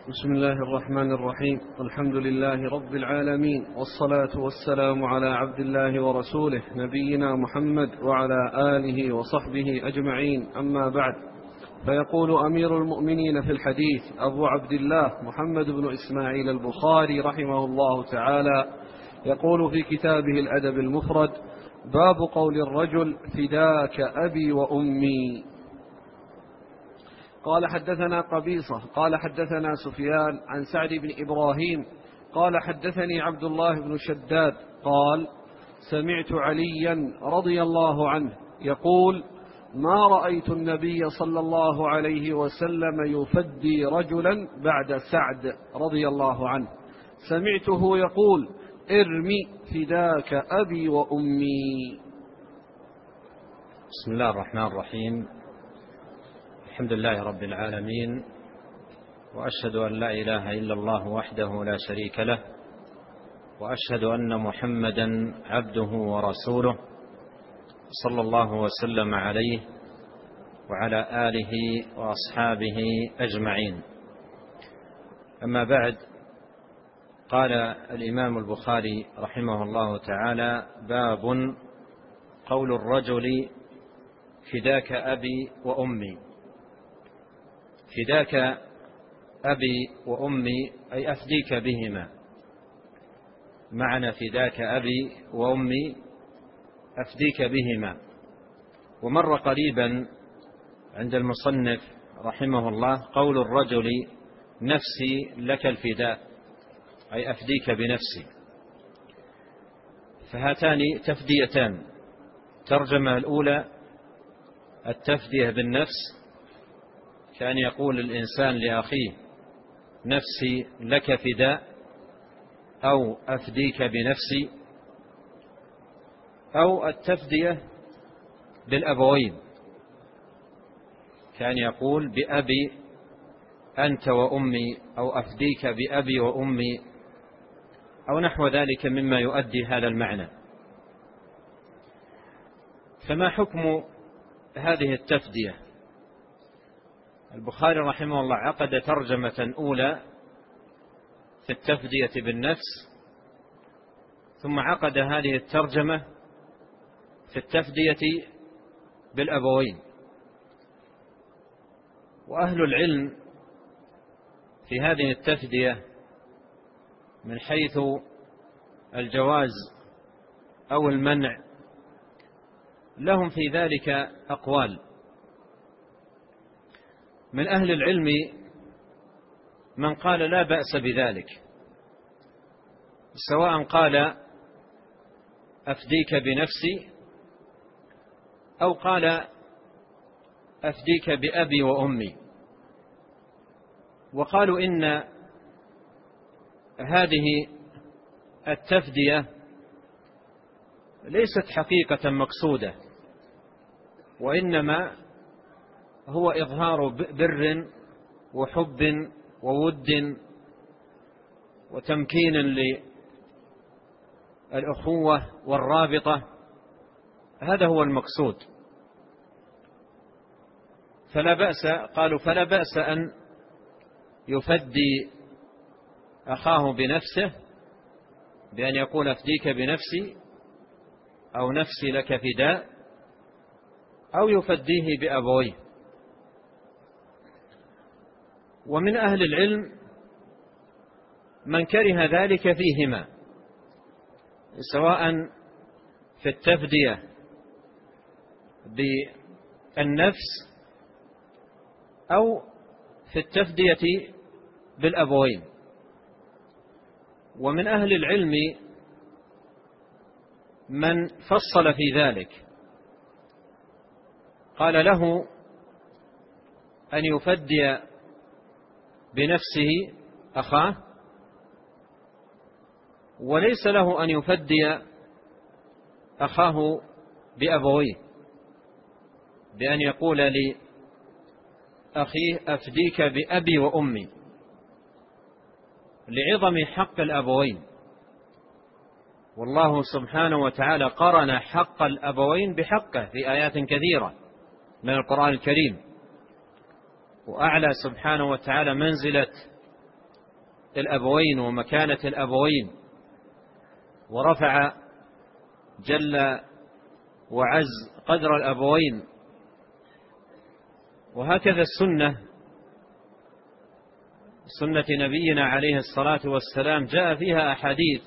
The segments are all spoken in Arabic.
بسم الله الرحمن الرحيم. الحمد لله رب العالمين، والصلاة والسلام على عبد الله ورسوله نبينا محمد وعلى آله وصحبه أجمعين، أما بعد. فيقول أمير المؤمنين في الحديث أبو عبد الله محمد بن إسماعيل البخاري رحمه الله تعالى، يقول في كتابه الأدب المفرد: باب قول الرجل فداك أبي وأمي. قال حدثنا قبيصة قال حدثنا سفيان عن سعد بن إبراهيم قال حدثني عبد الله بن شداد قال: سمعت عليا رضي الله عنه يقول: ما رأيت النبي صلى الله عليه وسلم يفدي رجلا بعد سعد رضي الله عنه، سمعته يقول: ارمي فداك أبي وأمي. بسم الله الرحمن الرحيم. الحمد لله رب العالمين، وأشهد أن لا إله إلا الله وحده لا شريك له، وأشهد أن محمدا عبده ورسوله، صلى الله وسلم عليه وعلى آله وأصحابه أجمعين. أما بعد، قال الإمام البخاري رحمه الله تعالى: باب قول الرجل فداك أبي وأمي. فداك أبي وأمي أي أفديك بهما. معنى فداك أبي وأمي أفديك بهما. ومر قريبا عند المصنف رحمه الله قول الرجل نفسي لك الفداء، أي أفديك بنفسي. فهاتان تفديتان. ترجمة الأولى التفدية بالنفس، كان يقول الإنسان لأخيه: نفسي لك فداء، أو أفديك بنفسي. أو التفدية بالأبوين، كان يقول: بأبي أنت وأمي، أو أفديك بأبي وأمي، أو نحو ذلك مما يؤدي هذا المعنى. فما حكم هذه التفدية؟ البخاري رحمه الله عقد ترجمة أولى في التفدية بالنفس، ثم عقد هذه الترجمة في التفدية بالأبوين. وأهل العلم في هذه التفدية من حيث الجواز أو المنع لهم في ذلك أقوال. من أهل العلم من قال لا بأس بذلك، سواء قال أفديك بنفسي أو قال أفديك بأبي وأمي. وقالوا إن هذه التفدية ليست حقيقة مقصودة، وإنما هو إظهار بر وحب وود وتمكين للأخوة والرابطة. هذا هو المقصود. فلا بأس، قالوا فلا بأس أن يفدي أخاه بنفسه، بأن يقول أفديك بنفسي، أو نفسي لك فداء، أو يفديه بأبويه. ومن أهل العلم من كره ذلك فيهما، سواء في التفدية بالنفس أو في التفدية بالأبوين. ومن أهل العلم من فصل في ذلك، قال له أن يفدي بنفسه أخاه، وليس له أن يفدي أخاه بأبويه، بأن يقول لأخيه أفديك بأبي وأمي، لعظم حق الأبوين. والله سبحانه وتعالى قرن حق الأبوين بحقه في آيات كثيرة من القرآن الكريم، وأعلى سبحانه وتعالى منزلة الأبوين ومكانة الأبوين، ورفع جل وعز قدر الأبوين. وهكذا سنة نبينا عليه الصلاة والسلام جاء فيها أحاديث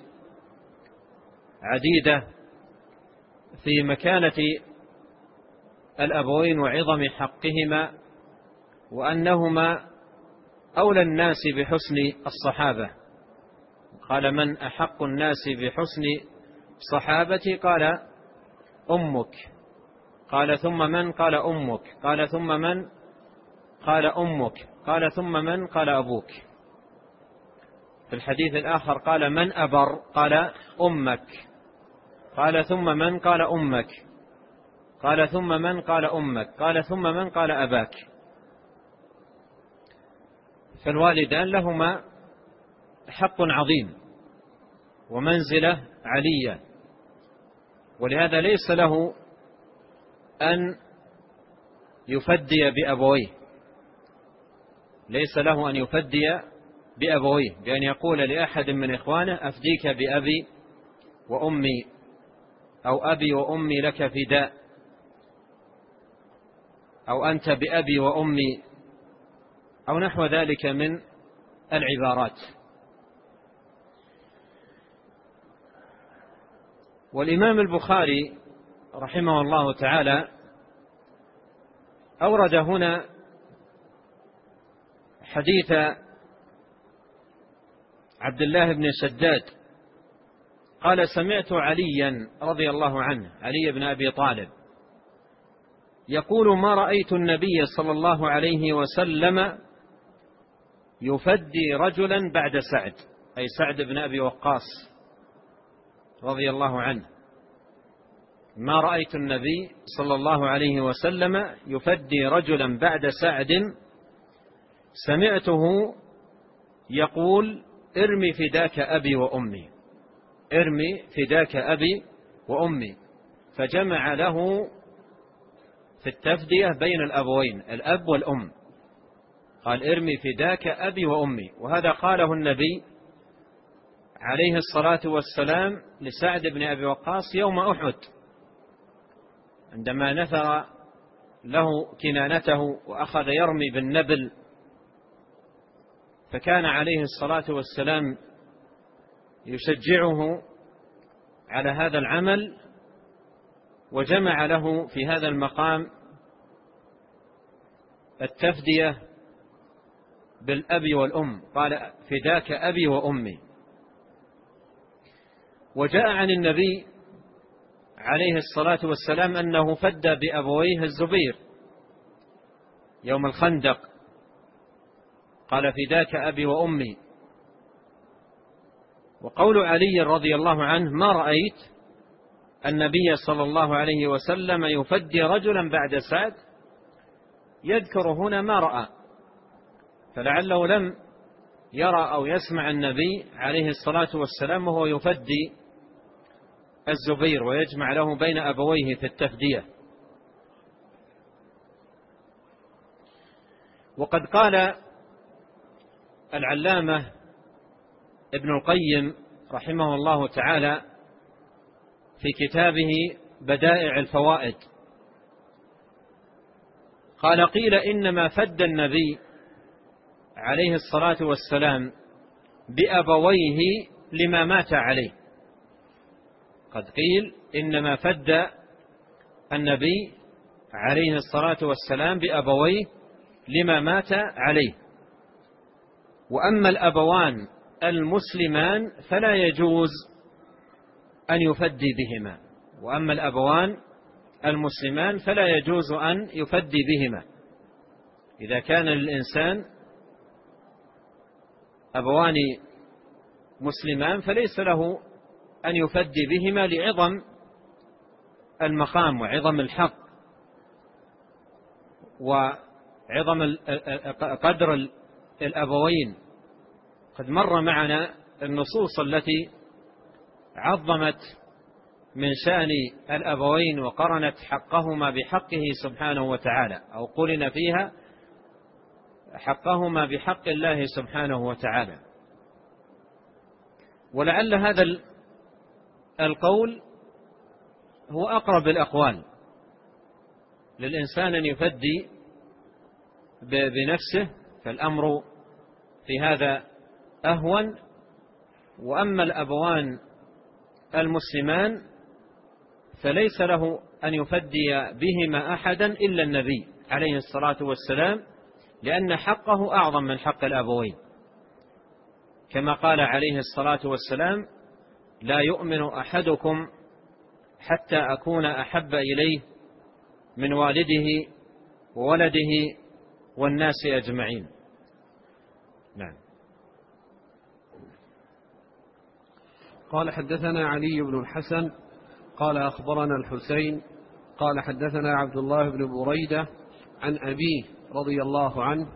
عديدة في مكانة الأبوين وعظم حقهما، وأنهما أولى الناس بحسن الصحابة. قال: من أحق الناس بحسن صحابتي؟ قال: أمك. قال: ثم من؟ قال: أمك. قال: ثم من؟ قال: أمك. قال: ثم من؟ قال: أبوك. في الحديث الآخر قال: من أبر؟ قال: أمك. قال: ثم من؟ قال: أمك. قال: ثم من؟ قال: أمك. قال: ثم من؟ قال: أباك. فالوالدان لهما حق عظيم ومنزلة علية، ولهذا ليس له أن يفدي بأبويه، ليس له أن يفدي بأبويه بأن يقول لأحد من إخوانه: أفديك بأبي وأمي، أو أبي وأمي لك فداء، أو أنت بأبي وأمي، أو نحو ذلك من العبارات. والإمام البخاري رحمه الله تعالى أورد هنا حديث عبد الله بن شداد قال: سمعت عليا رضي الله عنه، علي بن أبي طالب، يقول: ما رأيت النبي صلى الله عليه وسلم يفدي رجلا بعد سعد، أي سعد بن أبي وقاص رضي الله عنه. ما رأيت النبي صلى الله عليه وسلم يفدي رجلا بعد سعد، سمعته يقول: ارمي فداك أبي وأمي، ارمي فداك أبي وأمي. فجمع له في التفدية بين الأبوين، الأب والأم، قال: ارمي فداك أبي وأمي. وهذا قاله النبي عليه الصلاة والسلام لسعد بن أبي وقاص يوم أحد، عندما نثر له كنانته وأخذ يرمي بالنبل، فكان عليه الصلاة والسلام يشجعه على هذا العمل، وجمع له في هذا المقام التفدية بالأب والأم، قال: فداك أبي وأمي. وجاء عن النبي عليه الصلاة والسلام أنه فدى بأبويه الزبير يوم الخندق، قال: فداك أبي وأمي. وقول علي رضي الله عنه: ما رأيت النبي صلى الله عليه وسلم يفدي رجلا بعد سعد، يذكر هنا ما رأى، فلعله لم يرى أو يسمع النبي عليه الصلاة والسلام وهو يفدي الزبير ويجمع له بين أبويه في التفدية. وقد قال العلامة ابن القيم رحمه الله تعالى في كتابه بدائع الفوائد، قال: قيل إنما فد النبي عليه الصلاة والسلام بأبويه لما مات عليه. قد قيل إنما فد النبي عليه الصلاة والسلام بأبويه لما مات عليه، وأما الأبوان المسلمان فلا يجوز أن يفدي بهما، وأما الأبوان المسلمان فلا يجوز أن يفدي بهما. إذا كان للإنسان أبوان مسلمان فليس له أن يفدي بهما لعظم المقام وعظم الحق وعظم قدر الأبوين. قد مر معنا النصوص التي عظمت من شأن الأبوين وقرنت حقهما بحقه سبحانه وتعالى، أو قرن فيها حقهما بحق الله سبحانه وتعالى. ولعل هذا القول هو أقرب الأقوال للإنسان أن يفدي بنفسه، فالأمر في هذا أهون. وأما الأبوان المسلمان فليس له أن يفدي بهما أحدا إلا النبي عليه الصلاة والسلام، لأن حقه أعظم من حق الأبوين، كما قال عليه الصلاة والسلام: لا يؤمن أحدكم حتى أكون أحب إليه من والده وولده والناس أجمعين. نعم. قال حدثنا علي بن الحسن قال أخبرنا الحسين قال حدثنا عبد الله بن بريدة عن أبيه رضي الله عنه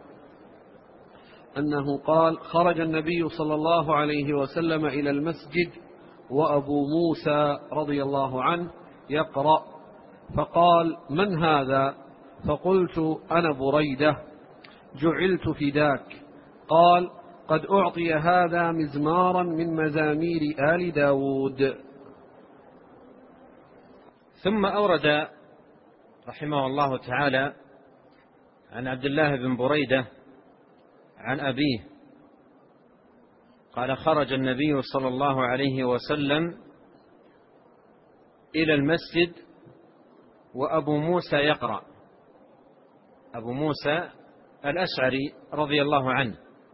أنه قال: خرج النبي صلى الله عليه وسلم إلى المسجد وأبو موسى رضي الله عنه يقرأ، فقال: من هذا؟ فقلت: أنا بريدة جعلت فداك. قال: قد أعطي هذا مزمارا من مزامير آل داود. ثم أورد رحمه الله تعالى عن عبد الله بن بريدة عن أبيه قال: خرج النبي صلى الله عليه وسلم إلى المسجد وأبو موسى يقرأ، أبو موسى الأشعري رضي الله عنه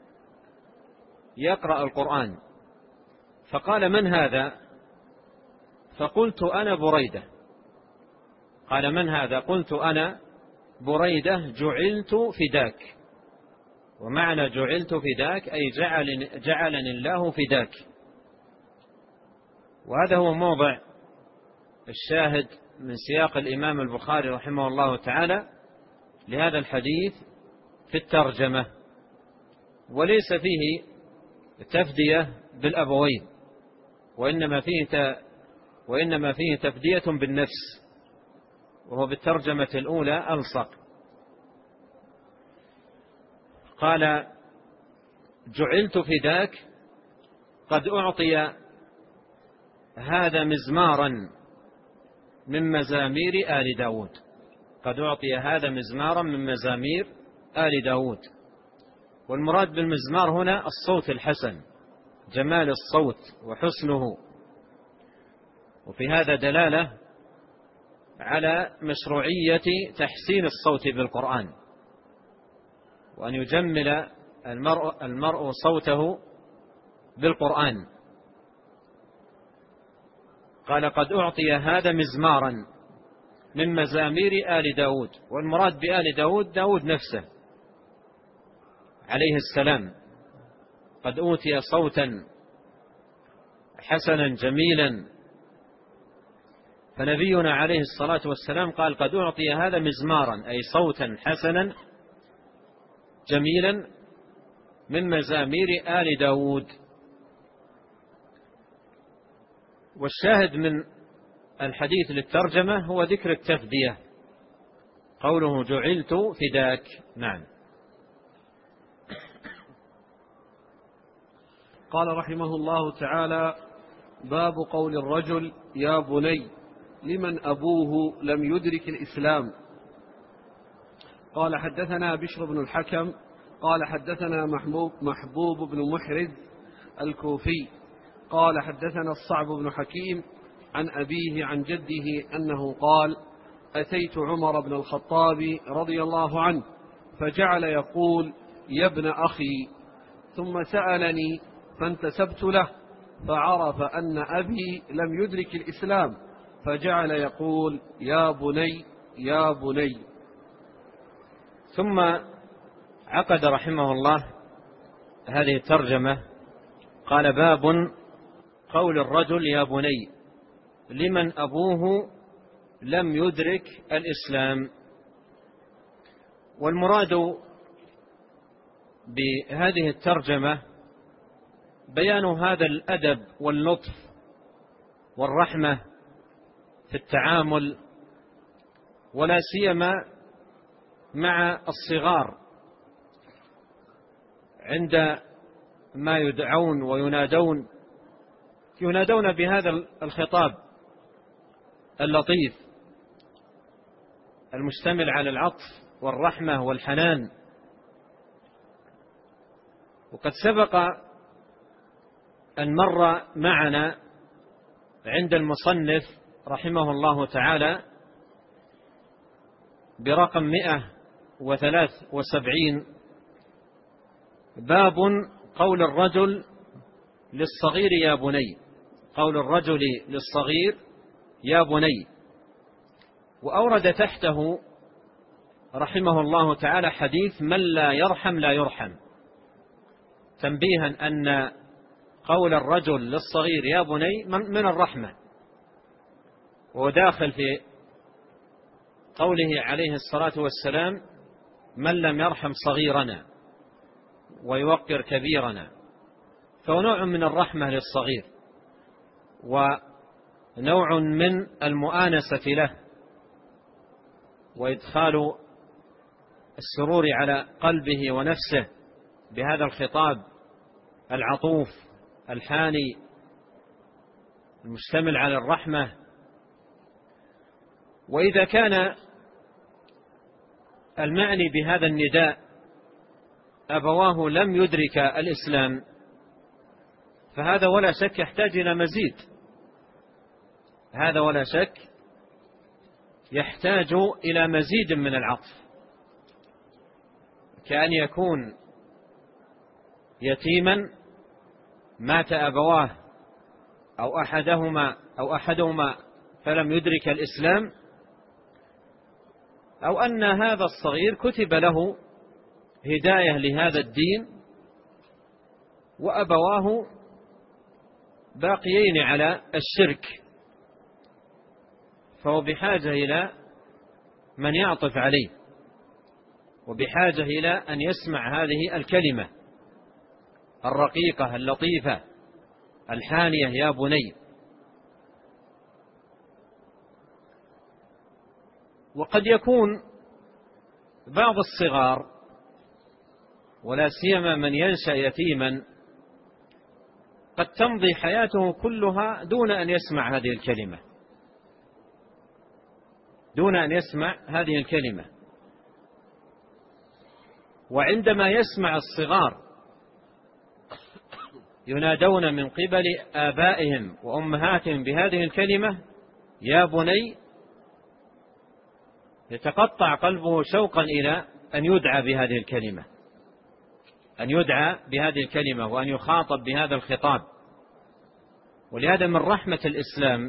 يقرأ القرآن، فقال: من هذا؟ فقلت: أنا بريدة. قال: من هذا؟ قلت: أنا بريدة جعلت فداك. ومعنى جعلت فداك أي جعلني الله فداك. وهذا هو موضع الشاهد من سياق الإمام البخاري رحمه الله تعالى لهذا الحديث في الترجمة، وليس فيه تفدية بالأبوين، وإنما فيه تفدية بالنفس، وهو بالترجمة الأولى ألصق. قال: جعلت فداك قد أعطي هذا مزمارا من مزامير آل داود. قد أعطي هذا مزمارا من مزامير آل داود. والمراد بالمزمار هنا الصوت الحسن، جمال الصوت وحسنه. وفي هذا دلالة على مشروعية تحسين الصوت بالقرآن، وأن يجمل المرء صوته بالقرآن. قال: قد أعطي هذا مزمارا من مزامير آل داود. والمراد بآل داود نفسه عليه السلام، قد أوتي صوتا حسنا جميلا. فنبينا عليه الصلاة والسلام قال: قد أعطي هذا مزمارا أي صوتا حسنا جميلا من مزامير آل داود. والشاهد من الحديث للترجمة هو ذكر التفدية، قوله: جعلت فداك. نعم. قال رحمه الله تعالى: باب قول الرجل: يا بني، لمن أبوه لم يدرك الإسلام. قال حدثنا بشر بن الحكم قال حدثنا محبوب بن محرز الكوفي قال حدثنا الصعب بن حكيم عن أبيه عن جده أنه قال: أتيت عمر بن الخطاب رضي الله عنه فجعل يقول: يا ابن أخي، ثم سألني فانتسبت له فعرف أن أبي لم يدرك الإسلام فجعل يقول: يا بني يا بني. ثم عقد رحمه الله هذه الترجمة، قال: باب قول الرجل: يا بني، لمن أبوه لم يدرك الإسلام. والمراد بهذه الترجمة بيان هذا الأدب واللطف والرحمة في التعامل، ولا سيما مع الصغار عند ما يدعون وينادون ينادون بهذا الخطاب اللطيف المشتمل على العطف والرحمة والحنان. وقد سبق أن مر معنا عند المصنف رحمه الله تعالى برقم 173 باب قول الرجل للصغير يا بني، قول الرجل للصغير يا بني. وأورد تحته رحمه الله تعالى حديث من لا يرحم لا يرحم، تنبيها أن قول الرجل للصغير يا بني من الرحمة، وداخل في قوله عليه الصلاة والسلام من لم يرحم صغيرنا ويوقر كبيرنا، فهو نوع من الرحمة للصغير ونوع من المؤانسة له وإدخال السرور على قلبه ونفسه بهذا الخطاب العطوف الحاني المشتمل على الرحمة. وإذا كان المعني بهذا النداء أبواه لم يدرك الإسلام فهذا ولا شك يحتاج إلى مزيد، هذا ولا شك يحتاج إلى مزيد من العطف، كأن يكون يتيما مات أبواه أو أحدهما فلم يدرك الإسلام، أو أن هذا الصغير كتب له هداية لهذا الدين وأبواه باقيين على الشرك، فهو بحاجة إلى من يعطف عليه وبحاجة إلى أن يسمع هذه الكلمة الرقيقة اللطيفة الحانية يا بني. وقد يكون بعض الصغار ولا سيما من ينشأ يتيما قد تمضي حياته كلها دون أن يسمع هذه الكلمة، دون أن يسمع هذه الكلمة. وعندما يسمع الصغار ينادون من قبل آبائهم وأمهاتهم بهذه الكلمة يا بني يتقطع قلبه شوقا إلى أن يدعى بهذه الكلمة، أن يدعى بهذه الكلمة وأن يخاطب بهذا الخطاب. ولهذا من رحمة الإسلام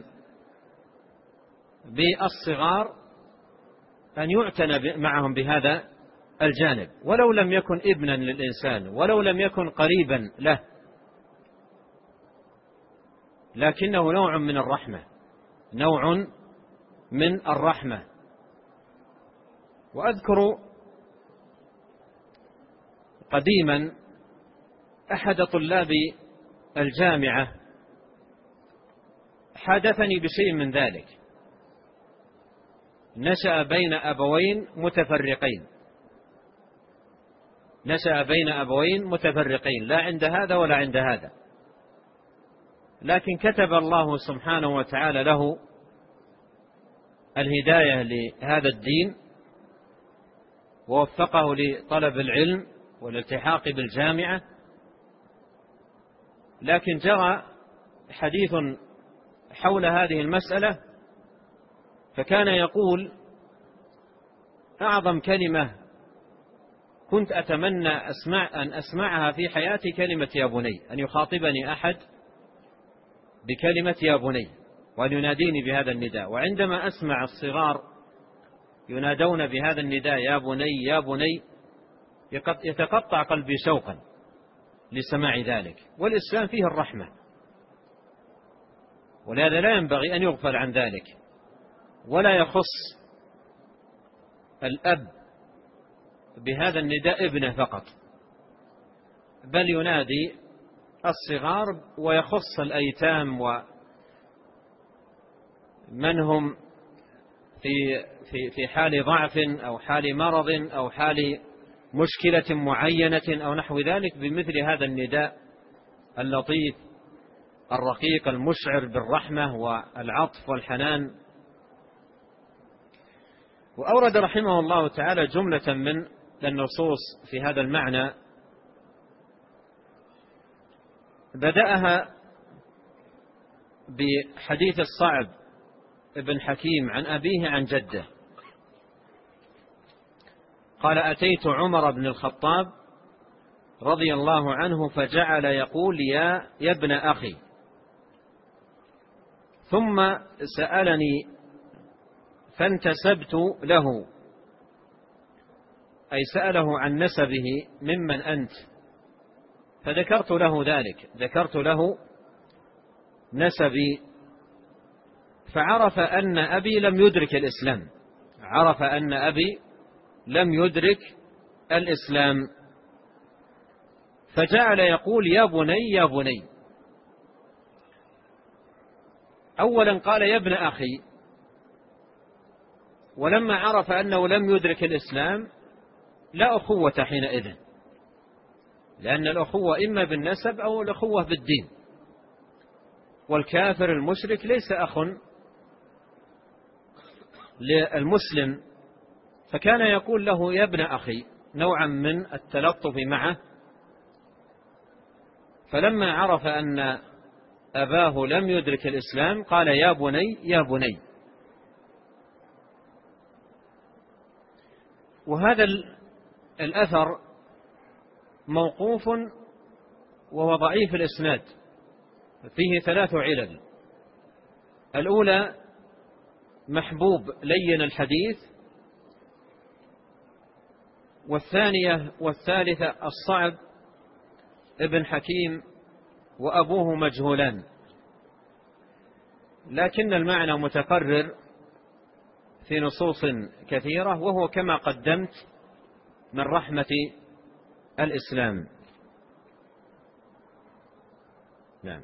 بالصغار أن يعتنى معهم بهذا الجانب، ولو لم يكن ابنا للإنسان ولو لم يكن قريبا له، لكنه نوع من الرحمة، نوع من الرحمة. وأذكر قديما أحد طلاب الجامعة حدثني بشيء من ذلك. نشأ بين أبوين متفرقين، لا عند هذا ولا عند هذا، لكن كتب الله سبحانه وتعالى له الهداية لهذا الدين ووفقه لطلب العلم والالتحاق بالجامعة. لكن جرى حديث حول هذه المسألة، فكان يقول أعظم كلمة كنت أتمنى أن أسمعها في حياتي كلمة يا بني، أن يخاطبني أحد بكلمة يا بني وأن يناديني بهذا النداء. وعندما أسمع الصغار ينادون بهذا النداء يا بني يا بني يتقطع قلبي شوقا لسماع ذلك. والإسلام فيه الرحمة، ولهذا لا ينبغي أن يغفل عن ذلك، ولا يخص الأب بهذا النداء ابنه فقط، بل ينادي الصغار ويخص الأيتام ومن هم في حال ضعف أو حال مرض أو حال مشكلة معينة أو نحو ذلك بمثل هذا النداء اللطيف الرقيق المشعر بالرحمة والعطف والحنان. وأورد رحمه الله تعالى جملة من النصوص في هذا المعنى، بدأها بحديث الصعب ابن حكيم عن أبيه عن جده قال: أتيت عمر بن الخطاب رضي الله عنه فجعل يقول يا ابن أخي، ثم سألني فانتسبت له، أي سأله عن نسبه ممن أنت، فذكرت له ذلك، ذكرت له نسبي، فعرف أن أبي لم يدرك الإسلام، عرف أن أبي لم يدرك الإسلام، فجعل يقول يا بني يا بني. أولا قال يا ابن أخي، ولما عرف أنه لم يدرك الإسلام لا أخوة حينئذ، لأن الأخوة إما بالنسب أو الأخوة بالدين، والكافر المشرك ليس أخ للمسلم، فكان يقول له يا ابن أخي نوعا من التلطف معه. فلما عرف أن أباه لم يدرك الإسلام قال يا بني يا بني. وهذا الأثر موقوف وهو ضعيف الإسناد، فيه 3 علل. الأولى محبوب لين الحديث، والثالثة الصعب ابن حكيم وأبوه مجهولان، لكن المعنى متقرر في نصوص كثيرة، وهو كما قدمت من رحمة الإسلام. نعم.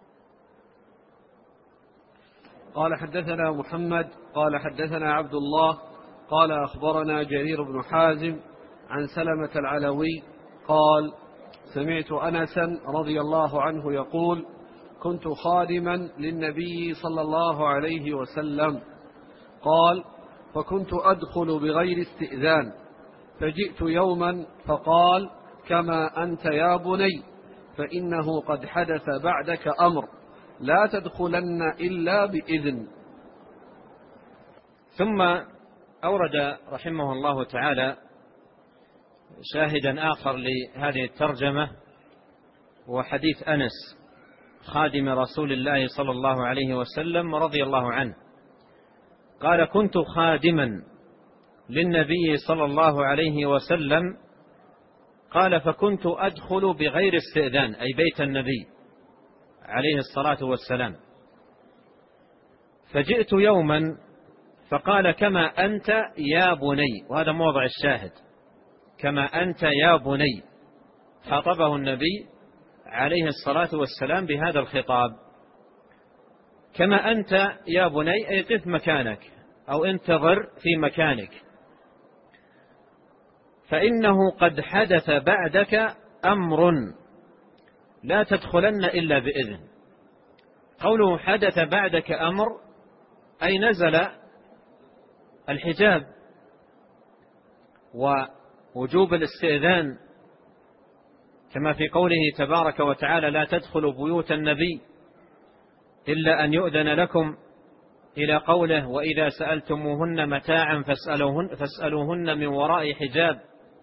قال حدثنا محمد قال حدثنا عبد الله قال أخبرنا جرير بن حازم عن سلمة العلوي قال: سمعت أنسا رضي الله عنه يقول: كنت خادما للنبي صلى الله عليه وسلم. قال: فكنت أدخل بغير استئذان، فجئت يوما فقال: كما أنت يا بني، فإنه قد حدث بعدك أمر، لا تدخلن إلا بإذن. ثم أورد رحمه الله تعالى شاهدا آخر لهذه الترجمة، وحديث أنس خادم رسول الله صلى الله عليه وسلم رضي الله عنه قال: كنت خادما للنبي صلى الله عليه وسلم، قال: فكنت أدخل بغير استئذان، أي بيت النبي عليه الصلاة والسلام، فجئت يوما فقال: كما أنت يا بني، وهذا موضع الشاهد، كما أنت يا بني، خاطبه النبي عليه الصلاة والسلام بهذا الخطاب. كما أنت يا بني أي قف مكانك أو انتظر في مكانك، فإنه قد حدث بعدك أمر لا تدخلن إلا بإذن. قوله حدث بعدك أمر أي نزل الحجاب ووجوب الاستئذان، كما في قوله تبارك وتعالى: لا تدخلوا بيوت النبي إلا أن يؤذن لكم، إلى قوله: وإذا سألتموهن متاعا فاسألوهن من وراء حجاب.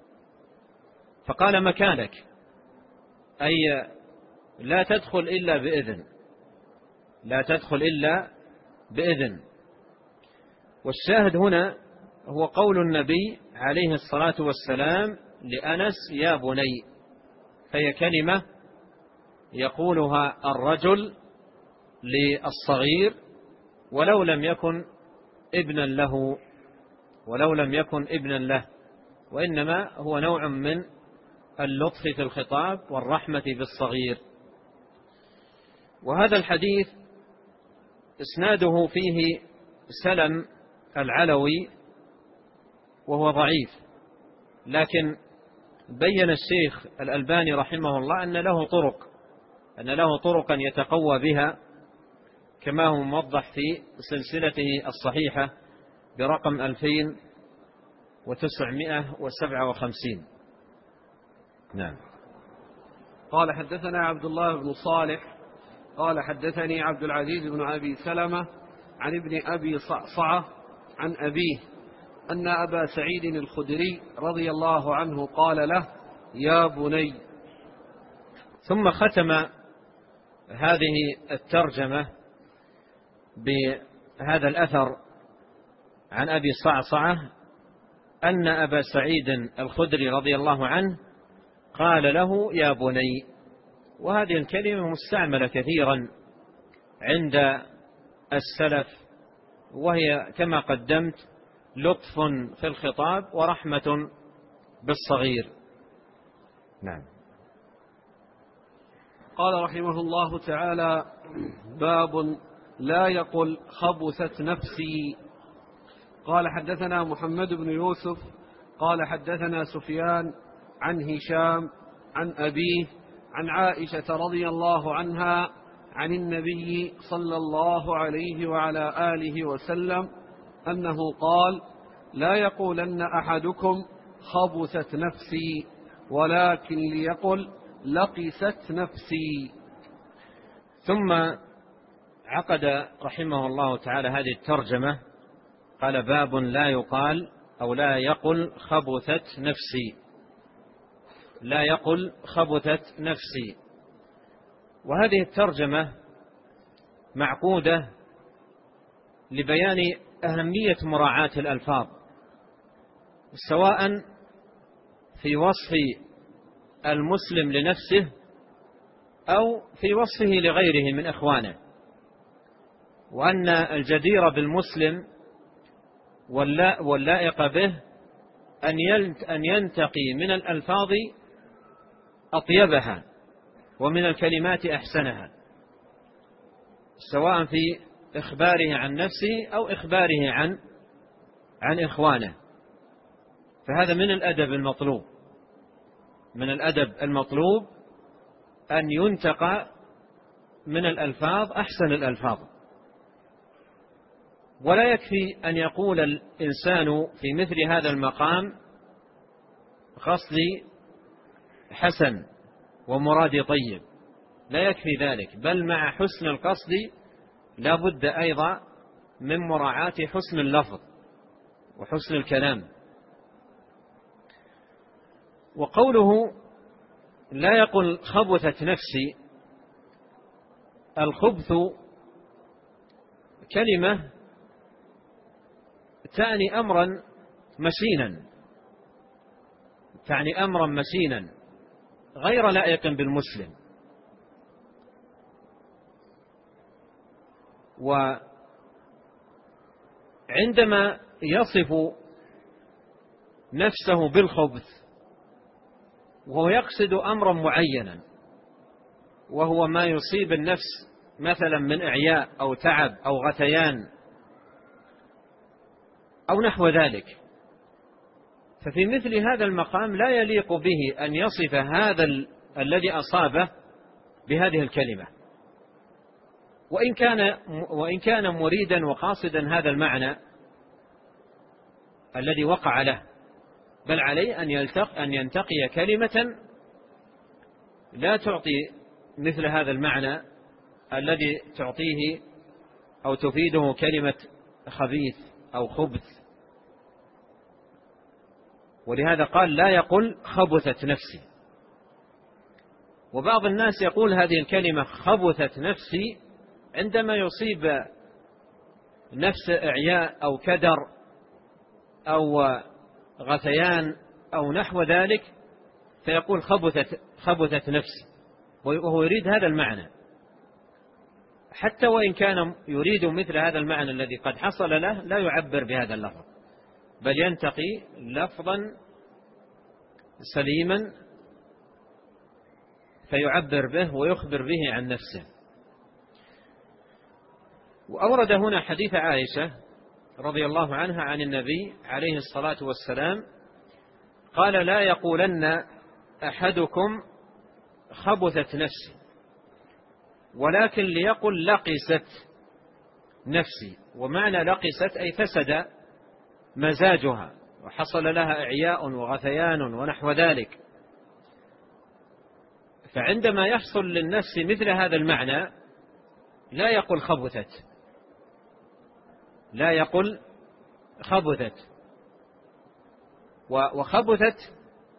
فقال مكانك، أي لا تدخل إلا بإذن، لا تدخل إلا بإذن. والشاهد هنا هو قول النبي عليه الصلاة والسلام لأنس يا بني، فهي كلمة يقولها الرجل للصغير ولو لم يكن ابنا له، ولو لم يكن ابنا له، وإنما هو نوع من اللطف في الخطاب والرحمة بالصغير. وهذا الحديث إسناده فيه سلم العلوي وهو ضعيف، لكن بين الشيخ الألباني رحمه الله أن له طرق أن له طرقا يتقوى بها كما هو موضح في سلسلته الصحيحة برقم 2957. نعم. قال حدثنا عبد الله بن صالح قال حدثني عبد العزيز بن أبي سلمة عن ابن أبي صعصعة عن أبيه أن أبا سعيد الخدري رضي الله عنه قال له: يا بني. ثم ختم هذه الترجمة بهذا الأثر عن أبي صعصعة أن أبا سعيد الخدري رضي الله عنه قال له: يا بني. وهذه الكلمة مستعملة كثيرا عند السلف، وهي كما قدمت لطف في الخطاب ورحمة بالصغير. نعم. قال رحمه الله تعالى: باب لا يقل خبثت نفسي. قال حدثنا محمد بن يوسف قال حدثنا سفيان عن هشام عن أبيه عن عائشة رضي الله عنها عن النبي صلى الله عليه وعلى آله وسلم أنه قال: لا يقولن أحدكم خبثت نفسي، ولكن ليقل لقست نفسي. ثم عقد رحمه الله تعالى هذه الترجمة، قال: باب لا يقال أو لا يقل خبثت نفسي، لا يقل خبثت نفسي. وهذه الترجمة معقودة لبيان أهمية مراعاة الألفاظ، سواء في وصف المسلم لنفسه أو في وصفه لغيره من إخوانه، وأن الجدير بالمسلم واللائق به أن ينتقي من الألفاظ أطيبها ومن الكلمات أحسنها، سواء في إخباره عن نفسه أو إخباره عن إخوانه. فهذا من الأدب المطلوب، من الأدب المطلوب أن ينتقى من الألفاظ أحسن الألفاظ. ولا يكفي أن يقول الإنسان في مثل هذا المقام قصدي حسن ومرادي طيب، لا يكفي ذلك، بل مع حسن القصد لا بد أيضا من مراعاة حسن اللفظ وحسن الكلام. وقوله لا يقل خبثت نفسي، الخبث كلمة تعني أمرا مشينا، تعني أمرا مشينا غير لائق بالمسلم. وعندما يصف نفسه بالخبث وهو يقصد أمرا معينا، وهو ما يصيب النفس مثلا من إعياء أو تعب أو غثيان أو نحو ذلك، ففي مثل هذا المقام لا يليق به أن يصف هذا الذي أصابه بهذه الكلمة، وإن كان مريدا وقاصدا هذا المعنى الذي وقع له، بل عليه أن ينتقي كلمة لا تعطي مثل هذا المعنى الذي تعطيه أو تفيده كلمة خبيث أو خبث. ولهذا قال لا يقل خبثت نفسي. وبعض الناس يقول هذه الكلمة خبثت نفسي عندما يصيب نفس إعياء أو كدر أو غثيان أو نحو ذلك، فيقول خبثت نفسي، وهو يريد هذا المعنى، حتى وإن كان يريد مثل هذا المعنى الذي قد حصل له لا يعبر بهذا اللفظ، بل ينتقي لفظا سليما فيعبر به ويخبر به عن نفسه. وأورد هنا حديث عائشة رضي الله عنها عن النبي عليه الصلاة والسلام قال لا يقولن أحدكم خبثت نفسي، ولكن ليقل لقست نفسي. ومعنى لقست أي فسد مزاجها وحصل لها إعياء وغثيان ونحو ذلك. فعندما يحصل للنفس مثل هذا المعنى لا يقل خبثت، لا يقل خبثت. وخبثت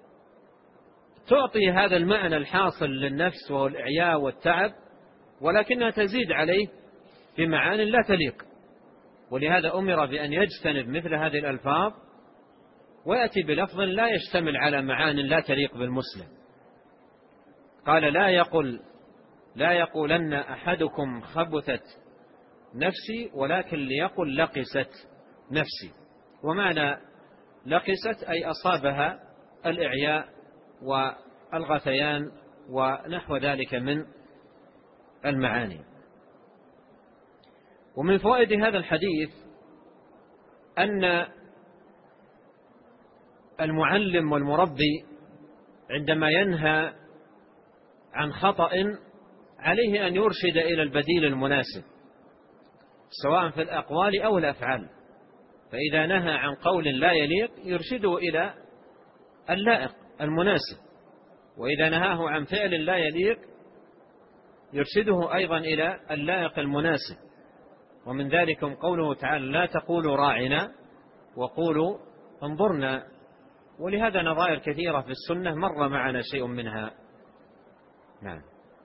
تعطي هذا المعنى الحاصل للنفس وهو الإعياء والتعب، ولكنها تزيد عليه بمعان لا تليق. ولهذا أمر بأن يجتنب مثل هذه الألفاظ ويأتي بلفظ لا يشتمل على معان لا تليق بالمسلم. قال لا يقولن أحدكم خبثت نفسي، ولكن ليقل لقست نفسي. ومعنى لقست أي أصابها الإعياء والغثيان ونحو ذلك من المعاني. ومن فوائد هذا الحديث أن المعلم والمربي عندما ينهى عن خطأ عليه أن يرشد إلى البديل المناسب سواء في الأقوال أو الأفعال. فإذا نهى عن قول لا يليق يرشده إلى اللائق المناسب، وإذا نهاه عن فعل لا يليق يرشده أيضا إلى اللائق المناسب. ومن ذلك قوله تعالى لا تقولوا راعنا وقولوا انظرنا. ولهذا نظائر كثيرة في السنة مر معنا شيء منها. نعم.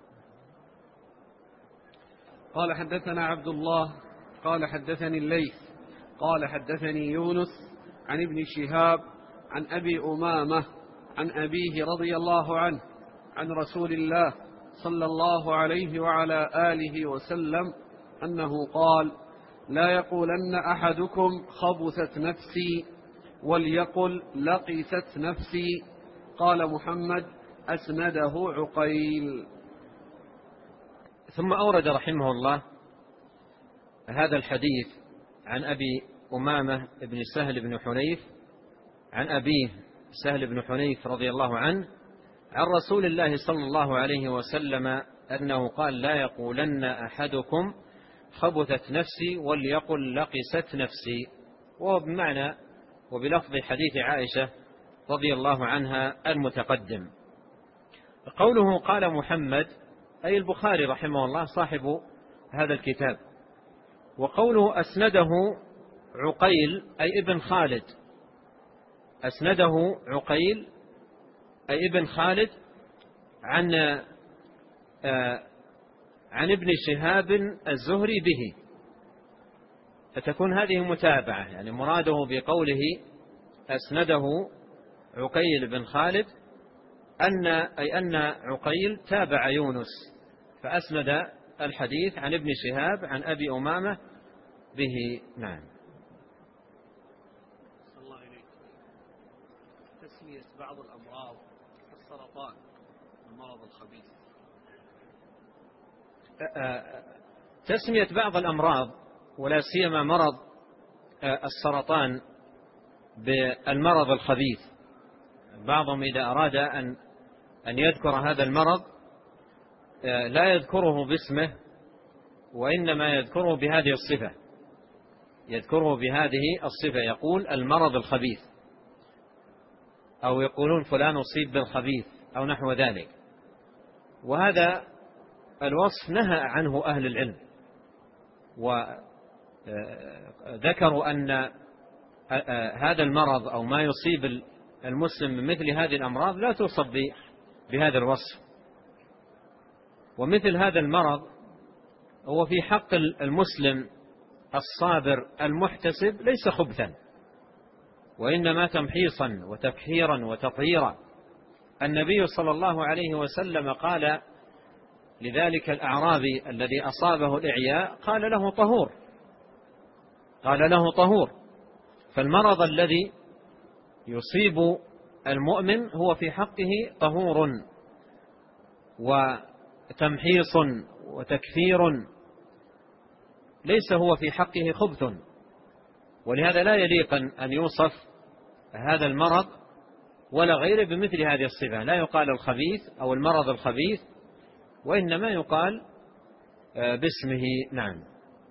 قال حدثنا عبد الله قال حدثني الليث قال حدثني يونس عن ابن شهاب عن أبي أمامة عن أبيه رضي الله عنه عن رسول الله صلى الله عليه وعلى آله وسلم أنه قال لا يقولن أحدكم خبثت نفسي وليقل لقست نفسي. قال محمد أسنده عقيل. ثم أورد رحمه الله هذا الحديث عن أبي أمامة بن سهل بن حنيف عن أبيه سهل بن حنيف رضي الله عنه عن رسول الله صلى الله عليه وسلم أنه قال لا يقولن أحدكم خبثت نفسي وليقل لقست نفسي. وهو بمعنى وبلفظ حديث عائشة رضي الله عنها المتقدم. قوله قال محمد أي البخاري رحمه الله صاحب هذا الكتاب. وقوله أسنده عقيل أي ابن خالد، أسنده عقيل أي ابن خالد عن ابن شهاب الزهري به، فتكون هذه متابعة. يعني مراده بقوله أسنده عقيل بن خالد أن عقيل تابع يونس فأسند الحديث عن ابن شهاب عن أبي أمامة به. نعم. صلى الله عليه تسمية بعض الأمراض السرطان المرض الخبيث. تسمية بعض الأمراض ولا سيما مرض السرطان بالمرض الخبيث. بعضهم إذا أراد أن يذكر هذا المرض لا يذكره باسمه وإنما يذكره بهذه الصفة، يذكره بهذه الصفة، يقول المرض الخبيث، أو يقولون فلان أصيب بالخبيث أو نحو ذلك. وهذا الوصف نهى عنه أهل العلم، وذكروا أن هذا المرض أو ما يصيب المسلم من مثل هذه الأمراض لا توصف بهذا الوصف. ومثل هذا المرض هو في حق المسلم الصابر المحتسب ليس خبثا، وإنما تمحيصا وتكحيرا وتطهيرا. النبي صلى الله عليه وسلم قال لذلك الأعرابي الذي أصابه الإعياء قال له طهور. فالمرض الذي يصيب المؤمن هو في حقه طهور وتمحيص وتكفير، ليس هو في حقه خبث. ولهذا لا يليق أن يوصف هذا المرض ولا غيره بمثل هذه الصفة. لا يقال الخبيث أو المرض الخبيث، وإنما يقال باسمه. نعم.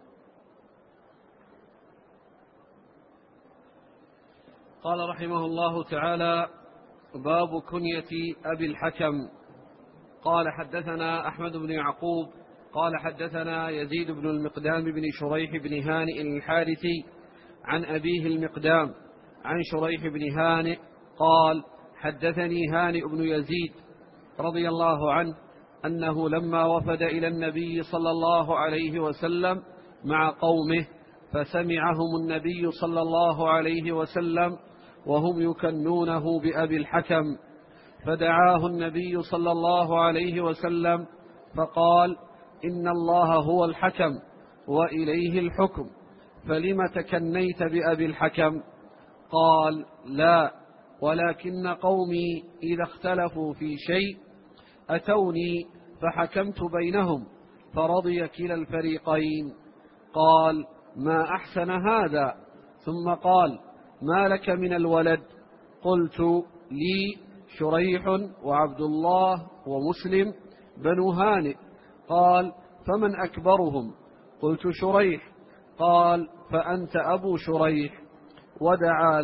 قال رحمه الله تعالى: باب كنية أبي الحكم. قال حدثنا أحمد بن يعقوب قال حدثنا يزيد بن المقدام بن شريح بن هانئ الحارثي عن أبيه المقدام عن شريح بن هانئ قال: حدثني هانئ بن يزيد رضي الله عنه أنه لما وفد إلى النبي صلى الله عليه وسلم مع قومه فسمعهم النبي صلى الله عليه وسلم وهم يكنونه بأبي الحكم، فدعاه النبي صلى الله عليه وسلم فقال: إن الله هو الحكم وإليه الحكم، فلم تكنيت بأبي الحكم؟ قال: لا، ولكن قومي إذا اختلفوا في شيء أتوني فحكمت بينهم فرضي كلا الفريقين. قال: ما أحسن هذا. ثم قال: ما لك من الولد؟ قلت: لي شريح وعبد الله ومسلم بنو هانئ. قال: فمن أكبرهم؟ قلت: شريح. قال: فأنت أبو شريح. ودعا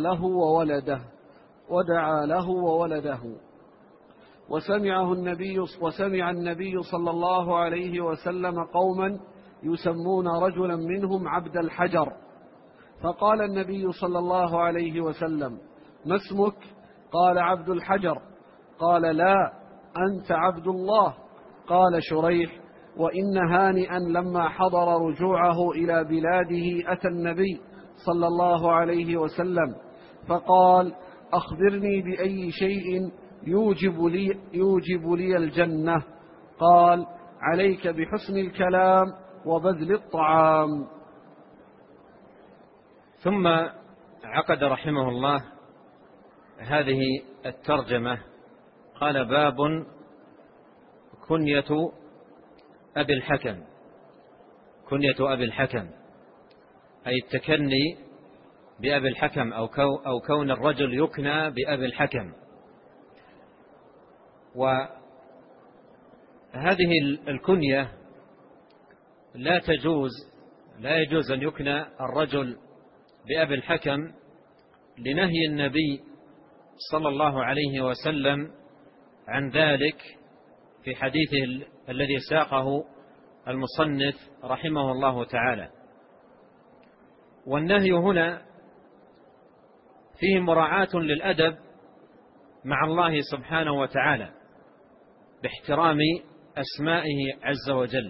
له وولده. وسمع النبي صلى الله عليه وسلم قوما يسمون رجلا منهم عبد الحجر، فقال النبي صلى الله عليه وسلم: ما اسمك؟ قال: عبد الحجر. قال: لا، أنت عبد الله. قال شريح: وإن هانئا لما حضر رجوعه إلى بلاده أتى النبي صلى الله عليه وسلم فقال: أخبرني بأي شيء يوجب لي الجنة؟ قال: عليك بحسن الكلام وبذل الطعام. ثم عقد رحمه الله هذه الترجمة، قال: باب كنية أبي الحكم. كنية أبي الحكم أي التكني بأبي الحكم أو كون الرجل يكنى بأبي الحكم. وهذه الكنية لا يجوز أن يكنى الرجل بأبي الحكم لنهي النبي صلى الله عليه وسلم عن ذلك في حديثه الذي ساقه المصنف رحمه الله تعالى. والنهي هنا فيه مراعاة للأدب مع الله سبحانه وتعالى باحترام أسمائه عز وجل.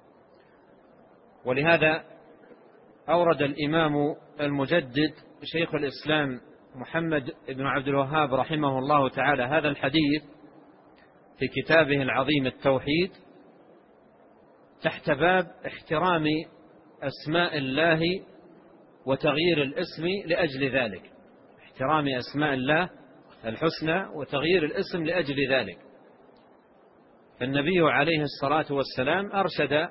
ولهذا أورد الإمام المجدد شيخ الإسلام محمد بن عبد الوهاب رحمه الله تعالى هذا الحديث في كتابه العظيم التوحيد تحت باب احترام أسماء الله وتغيير الاسم لأجل ذلك. احترام أسماء الله الحسنى وتغيير الاسم لأجل ذلك. فالنبي عليه الصلاة والسلام أرشد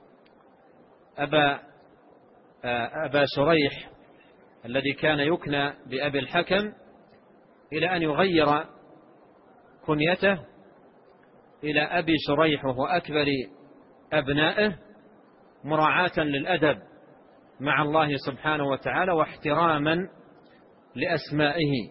أبا شريح الذي كان يكنى بأبي الحكم إلى أن يغير كنيته إلى أبي شريح وهو أكبر أبنائه، مراعاة للأدب مع الله سبحانه وتعالى واحتراما لأسمائه.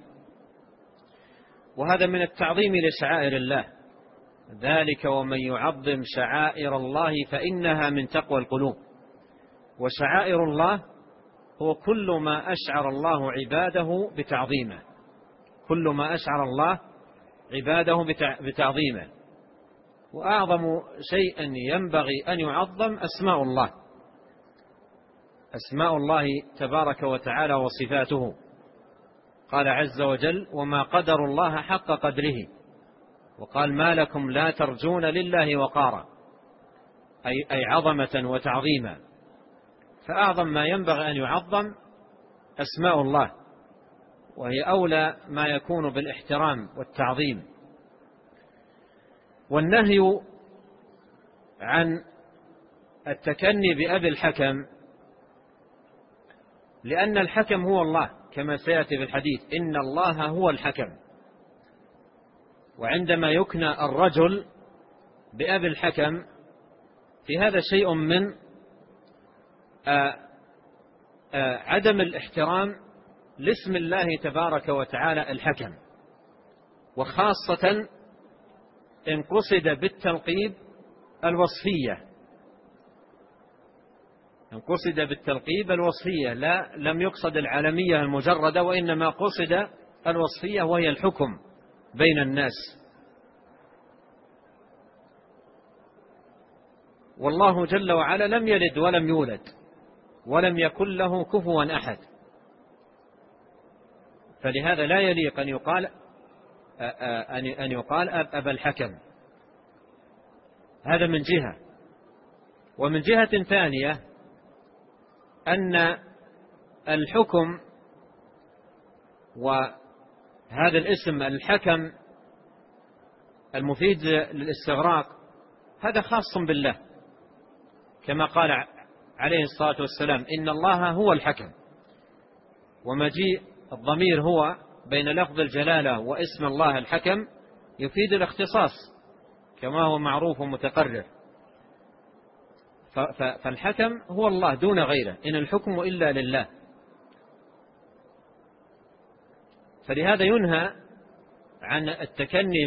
وهذا من التعظيم لشعائر الله، ذلك ومن يعظم شعائر الله فإنها من تقوى القلوب. وشعائر الله هو كل ما أشعر الله عباده بتعظيمه، كل ما أشعر الله عباده بتعظيمه. وأعظم شيء ينبغي أن يعظم أسماء الله، أسماء الله تبارك وتعالى وصفاته. قال عز وجل: وما قدر الله حق قدره. وقال: ما لكم لا ترجون لله وقارا، أي عظمة وتعظيما. فأعظم ما ينبغي أن يعظم أسماء الله، وهي أولى ما يكون بالاحترام والتعظيم. والنهي عن التكني بأبي الحكم لأن الحكم هو الله، كما سيأتي في الحديث: إن الله هو الحكم. وعندما يكنى الرجل بأبي الحكم في هذا شيء من عدم الاحترام لاسم الله تبارك وتعالى الحكم، وخاصة إن قصد بالتلقيب الوصفية، إن قصد بالتلقيب الوصفية، لم يقصد العالمية المجردة، وإنما قصد الوصفية وهي الحكم بين الناس. والله جل وعلا لم يلد ولم يولد ولم يكن له كفوا أحد، فلهذا لا يليق أن يقال أبا الحكم. هذا من جهة. ومن جهة ثانية أن الحكم وهذا الاسم الحكم المفيد للاستغراق هذا خاص بالله، كما قال عليه الصلاة والسلام: إن الله هو الحكم. ومجيء الضمير هو بين لفظ الجلالة واسم الله الحكم يفيد الاختصاص كما هو معروف ومتقرر. فالحكم هو الله دون غيره، إن الحكم إلا لله. فلهذا ينهى عن التكني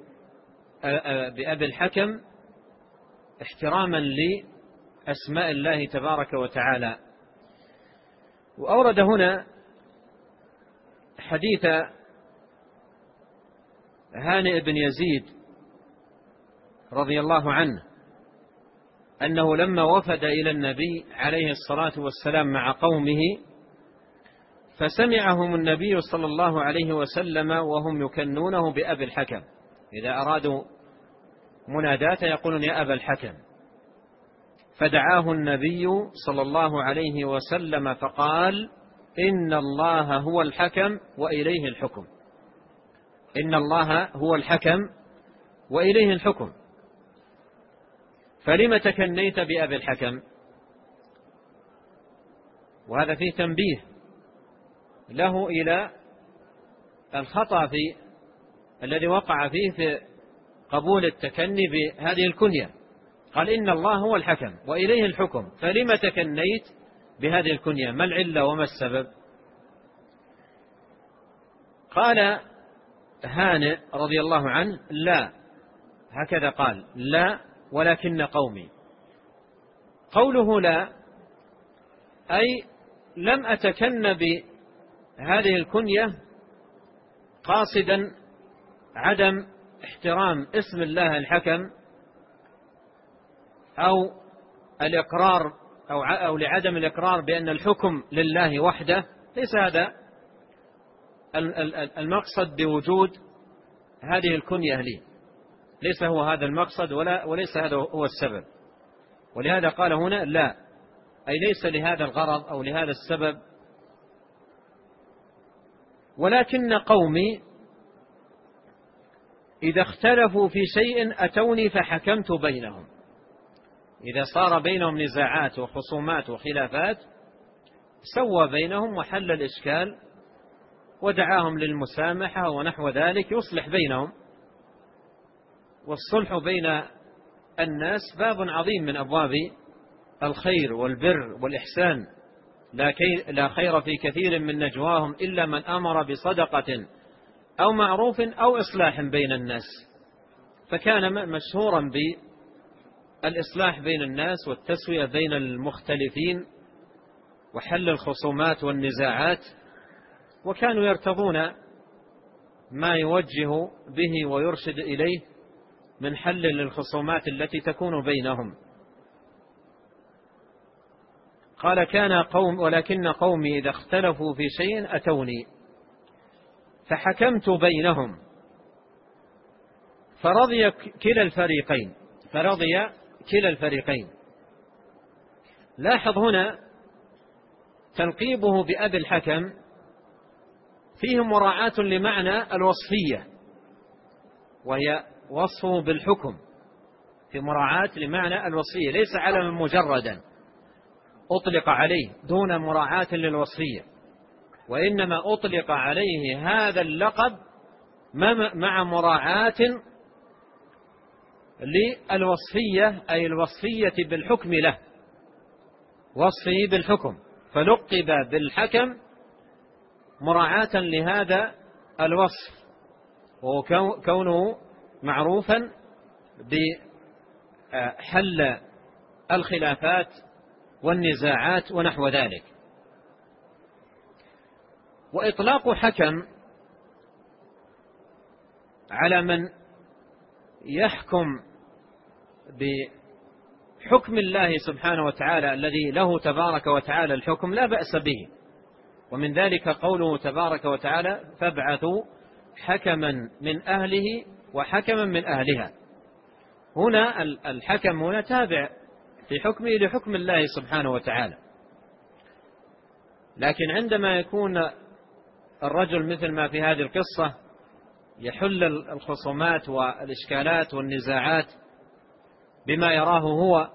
بأبي الحكم احتراما لأسماء الله تبارك وتعالى. وأورد هنا حديث هانئ بن يزيد رضي الله عنه أنه لما وفد إلى النبي عليه الصلاة والسلام مع قومه فسمعهم النبي صلى الله عليه وسلم وهم يكنونه بأبي الحكم، إذا أرادوا مناداة يقولون: يا أبا الحكم. فدعاه النبي صلى الله عليه وسلم فقال: إن الله هو الحكم وإليه الحكم. إن الله هو الحكم وإليه الحكم، فلم تكنيت بأبي الحكم؟ وهذا فيه تنبيه له إلى الخطأ الذي وقع فيه في قبول التكني بهذه الكنية. قال: إن الله هو الحكم وإليه الحكم، فلم تكنيت بهذه الكنية؟ ما العلة وما السبب؟ قال هانئ رضي الله عنه: لا، هكذا قال: لا ولكن قومي. قوله لا أي لم أتكن بهذه الكنية قاصدا عدم احترام اسم الله الحكم أو الإقرار أو لعدم الإقرار بأن الحكم لله وحده. ليس هذا المقصد بوجود هذه الكنية لي، ليس هو هذا المقصد وليس هذا هو السبب. ولهذا قال هنا لا، أي ليس لهذا الغرض أو لهذا السبب. ولكن قومي إذا اختلفوا في شيء أتوني فحكمت بينهم. إذا صار بينهم نزاعات وخصومات وخلافات سوى بينهم وحل الإشكال ودعاهم للمسامحة ونحو ذلك، يصلح بينهم. والصلح بين الناس باب عظيم من أبواب الخير والبر والإحسان، لا خير في كثير من نجواهم إلا من أمر بصدقة أو معروف أو إصلاح بين الناس. فكان مشهورا بالإصلاح بين الناس والتسوية بين المختلفين وحل الخصومات والنزاعات، وكانوا يرتضون ما يوجه به ويرشد إليه من حل للخصومات التي تكون بينهم. قال ولكن قومي إذا اختلفوا في شيء أتوني فحكمت بينهم فرضي كلا الفريقين. لاحظ هنا تلقيبه بأبي الحكم فيه مراعاة لمعنى الوصفية، وهي وصفه بالحكم، في مراعاة لمعنى الوصفية، ليس علما مجردا أطلق عليه دون مراعاة للوصفية، وإنما أطلق عليه هذا اللقب مع مراعاة للوصفية، أي الوصفية بالحكم له، وصفه بالحكم، فلقب بالحكم مراعاة لهذا الوصف، وكونه معروفا بحل الخلافات والنزاعات ونحو ذلك. وإطلاق حكم على من يحكم بحكم الله سبحانه وتعالى الذي له تبارك وتعالى الحكم لا بأس به، ومن ذلك قوله تبارك وتعالى: فابعثوا حكما من أهله وحكما من أهلها. هنا الحكم هنا تابع في حكمه لحكم الله سبحانه وتعالى، لكن عندما يكون الرجل مثل ما في هذه القصة يحل الخصومات والإشكالات والنزاعات بما يراه هو،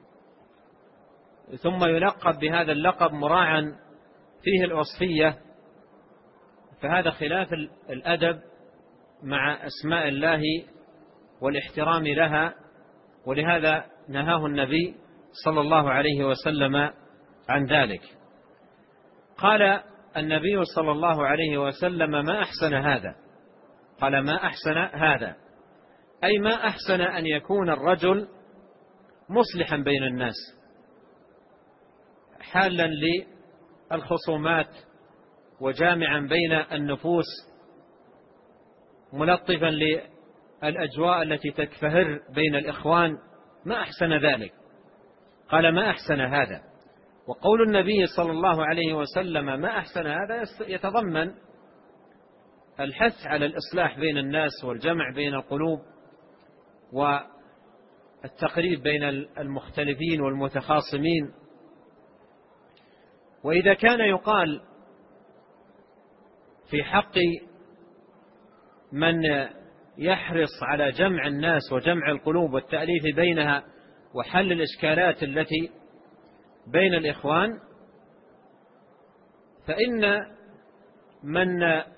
ثم يلقب بهذا اللقب مراعا فيه الوصفية، فهذا خلاف الأدب مع أسماء الله والاحترام لها، ولهذا نهاه النبي صلى الله عليه وسلم عن ذلك. قال النبي صلى الله عليه وسلم: ما أحسن هذا. قال: ما أحسن هذا، أي ما أحسن أن يكون الرجل مصلحا بين الناس، حالا للخصومات وجامعا بين النفوس، ملطفا للأجواء التي تكفهر بين الإخوان، ما أحسن ذلك. قال: ما أحسن هذا. وقول النبي صلى الله عليه وسلم ما أحسن هذا يتضمن الحث على الإصلاح بين الناس والجمع بين القلوب والتقريب بين المختلفين والمتخاصمين. وإذا كان يقال في حق من يحرص على جمع الناس وجمع القلوب والتأليف بينها وحل الإشكالات التي بين الإخوان، فإن من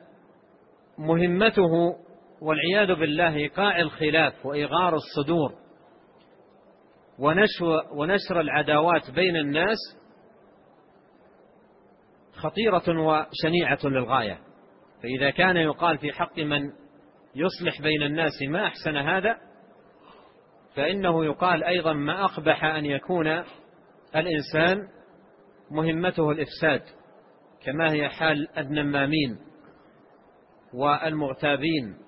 مهمته والعياذ بالله إيقاع الخلاف وإغار الصدور ونشر العداوات بين الناس خطيرة وشنيعة للغاية. فإذا كان يقال في حق من يصلح بين الناس ما أحسن هذا، فإنه يقال أيضا ما أقبح أن يكون الإنسان مهمته الإفساد، كما هي حال النمامين والمغتابين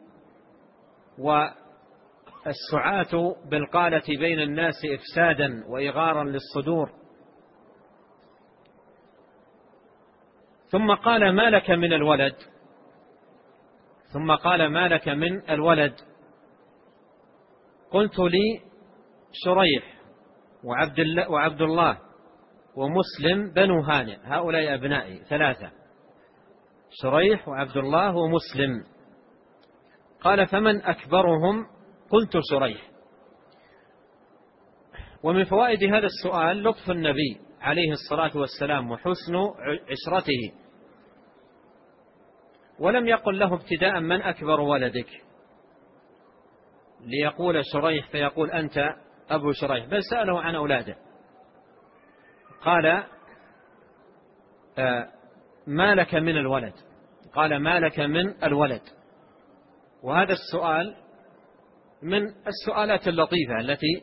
والسعاة بالقالة بين الناس إفسادا وإغارا للصدور. ثم قال: ما لك من الولد. ثم قال: ما لك من الولد. قلت: لي شريح وعبد الله ومسلم بنو هانئ، هؤلاء أبنائي ثلاثة، شريح وعبد الله ومسلم. قال: فمن أكبرهم؟ قلت: شريح. ومن فوائد هذا السؤال لطف النبي عليه الصلاة والسلام وحسن عشرته، ولم يقل له ابتداء: من أكبر ولدك، ليقول شريح فيقول أنت أبو شريح، بل سأله عن أولاده. قال: ما لك من الولد. قال: ما لك من الولد. وهذا السؤال من السؤالات اللطيفة التي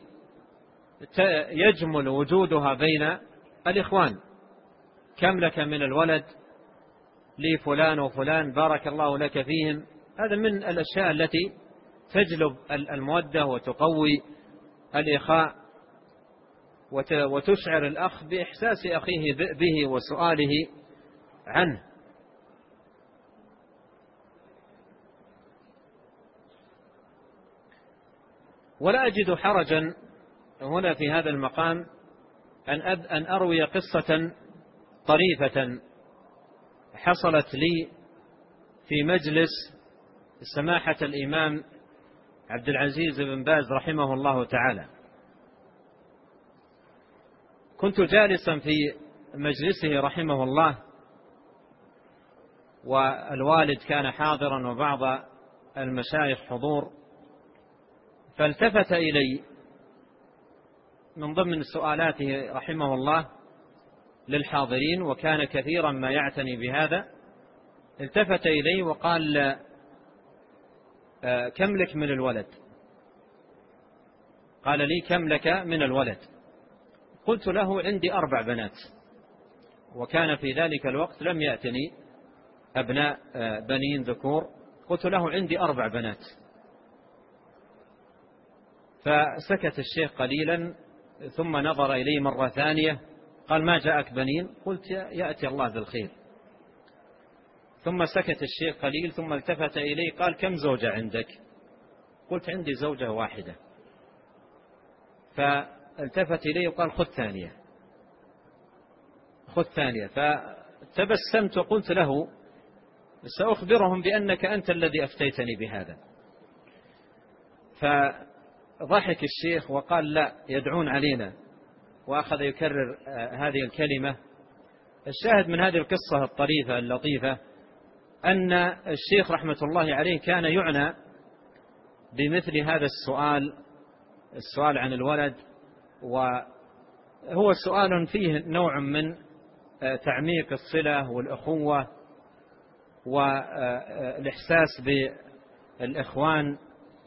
يجمل وجودها بين الإخوان. كم لك من الولد؟ لي فلان وفلان بارك الله لك فيهم. هذا من الأشياء التي تجلب المودة وتقوي الإخاء وتشعر الأخ بإحساس أخيه به وسؤاله عنه. ولا أجد حرجا هنا في هذا المقام أن أروي قصة طريفة حصلت لي في مجلس سماحة الإمام عبد العزيز بن باز رحمه الله تعالى. كنت جالسا في مجلسه رحمه الله، والوالد كان حاضرا وبعض المشايخ حضور، فالتفت إلي من ضمن سؤالاته رحمه الله للحاضرين، وكان كثيرا ما يعتني بهذا. التفت إلي وقال: كم لك من الولد؟ قال لي: كم لك من الولد؟ قلت له: عندي 4 بنات. وكان في ذلك الوقت لم يأتني أبناء بنين ذكور. قلت له: عندي 4 بنات. فسكت الشيخ قليلا ثم نظر إلي مرة ثانية قال: ما جاءك بنين؟ قلت: يأتي الله بالخير. ثم سكت الشيخ قليل ثم التفت إلي قال: كم زوجة عندك؟ قلت: عندي زوجة واحدة. فالتفت إلي وقال: خذ ثانية. فتبسمت وقلت له: سأخبرهم بأنك أنت الذي أفتيتني بهذا. فضحك الشيخ وقال: لا، يدعون علينا، وأخذ يكرر هذه الكلمة. الشاهد من هذه القصة الطريفة اللطيفة أن الشيخ رحمة الله عليه كان يعنى بمثل هذا السؤال عن الولد، وهو سؤال فيه نوع من تعميق الصلة والأخوة والإحساس بالإخوان.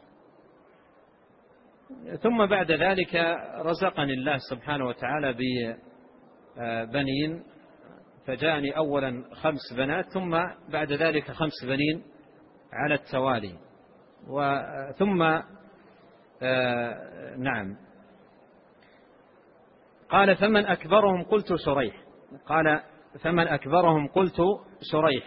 ثم بعد ذلك رزقني الله سبحانه وتعالى ببنين، فجاءني أولا 5 بنات ثم بعد ذلك 5 بنين على التوالي. ثم نعم. قال: فمن أكبرهم؟ قلت: شريح. قال: فمن أكبرهم؟ قلت: شريح.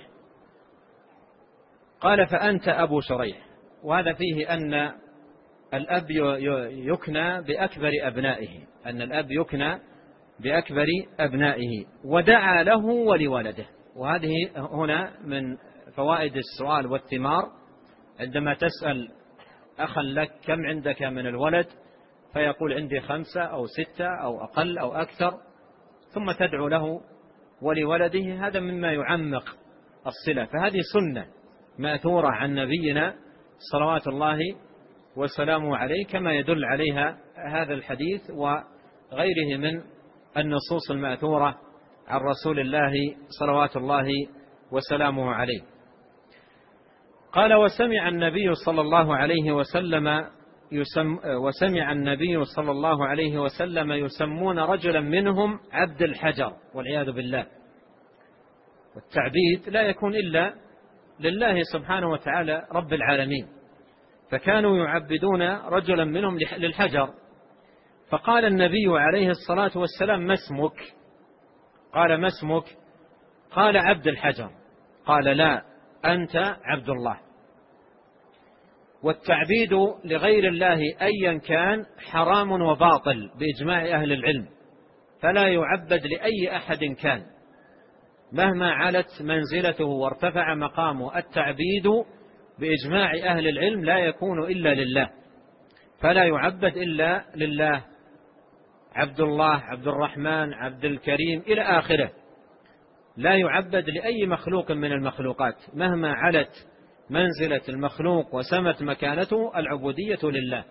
قال: فأنت أبو شريح. وهذا فيه أن الأب يكنى بأكبر أبنائه، أن الأب يكنى بأكبر أبنائه، ودعا له ولولده. وهذه هنا من فوائد السؤال والثمار. عندما تسأل أخا لك: كم عندك من الولد؟ فيقول: عندي 5 أو 6 أو أقل أو أكثر، ثم تدعو له ولولده، هذا مما يعمق الصلة. فهذه سنة مأثورة عن نبينا صلوات الله وسلامه عليه، كما يدل عليها هذا الحديث وغيره من النصوص المأثورة عن رسول الله صلوات الله وسلامه عليه. قال: وسمع النبي صلى الله عليه وسلم يسمون رجلا منهم عبد الحجر والعياذ بالله. والتعبيد لا يكون إلا لله سبحانه وتعالى رب العالمين، فكانوا يعبدون رجلا منهم للحجر. فقال النبي عليه الصلاة والسلام: ما اسمك؟ قال: ما اسمك؟ قال: عبد الحجر. قال: لا، أنت عبد الله. والتعبيد لغير الله أيا كان حرام وباطل بإجماع أهل العلم، فلا يعبد لأي أحد كان مهما علت منزلته وارتفع مقامه. التعبيد بإجماع أهل العلم لا يكون إلا لله، فلا يعبد إلا لله. عبد الله، عبد الرحمن، عبد الكريم إلى آخره، لا يعبد لأي مخلوق من المخلوقات مهما علت منزلة المخلوق وسمت مكانته. العبودية لله،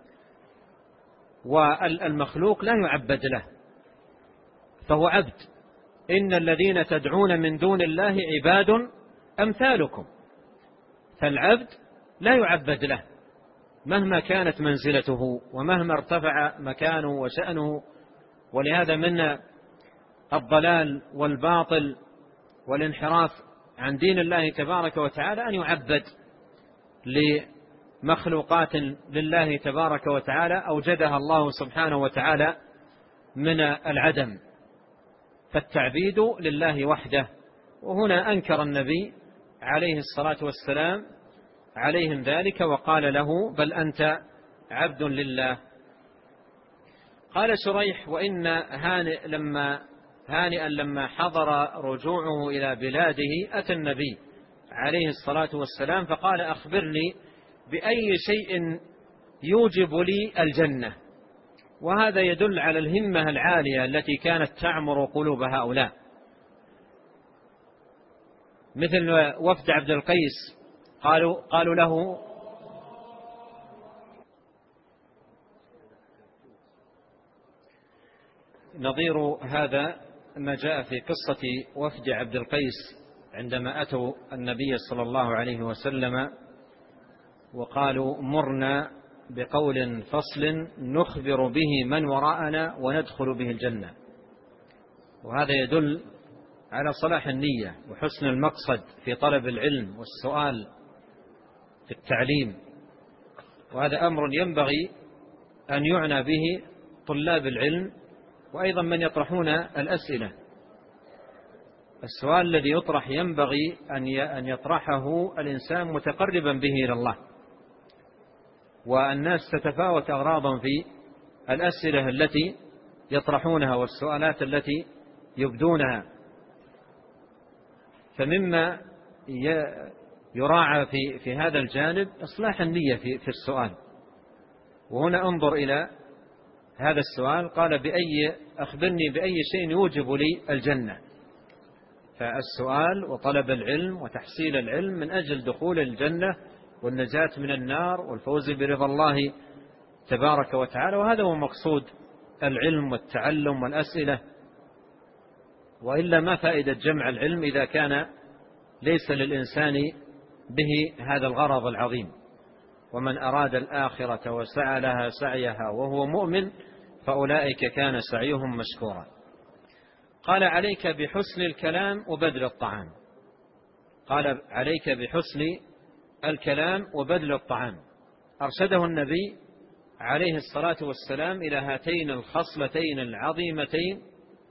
والمخلوق لا يعبد له، فهو عبد. إن الذين تدعون من دون الله عباد أمثالكم. فالعبد لا يعبد له مهما كانت منزلته ومهما ارتفع مكانه وشأنه. ولهذا من الضلال والباطل والانحراف عن دين الله تبارك وتعالى أن يعبد لمخلوقات لله تبارك وتعالى أوجدها الله سبحانه وتعالى من العدم. فالتعبيد لله وحده. وهنا أنكر النبي عليه الصلاة والسلام عليهم ذلك وقال له: بل أنت عبد لله. قال شريح: وإن هانئا لما حضر رجوعه إلى بلاده أتى النبي عليه الصلاة والسلام فقال: أخبرني بأي شيء يوجب لي الجنة. وهذا يدل على الهمة العالية التي كانت تعمر قلوب هؤلاء، مثل وفد عبد القيس. قالوا له: نظير هذا ما جاء في قصة وفد عبد القيس عندما أتوا النبي صلى الله عليه وسلم وقالوا مرنا بقول فصل نخبر به من وراءنا وندخل به الجنة. وهذا يدل على صلاح النية وحسن المقصد في طلب العلم والسؤال في التعليم، وهذا أمر ينبغي أن يعنى به طلاب العلم وأيضا من يطرحون الأسئلة. السؤال الذي يطرح ينبغي أن يطرحه الإنسان متقربا به إلى الله، والناس تتفاوت أغراضا في الأسئلة التي يطرحونها والسؤالات التي يبدونها، فمما يراعى في هذا الجانب إصلاح النية في السؤال. وهنا انظر إلى هذا السؤال، قال أخبرني بأي شيء يوجب لي الجنة. فالسؤال وطلب العلم وتحصيل العلم من أجل دخول الجنة والنجاة من النار والفوز برضا الله تبارك وتعالى، وهذا هو مقصود العلم والتعلم والأسئلة. وإلا ما فائدة جمع العلم إذا كان ليس للإنسان به هذا الغرض العظيم. ومن أراد الآخرة وسعى لها سعيها وهو مؤمن فأولئك كان سعيهم مشكورا. قال عليك بحسن الكلام وبذل الطعام. قال عليك بحسن الكلام وبذل الطعام. أرشده النبي عليه الصلاة والسلام إلى هاتين الخصلتين العظيمتين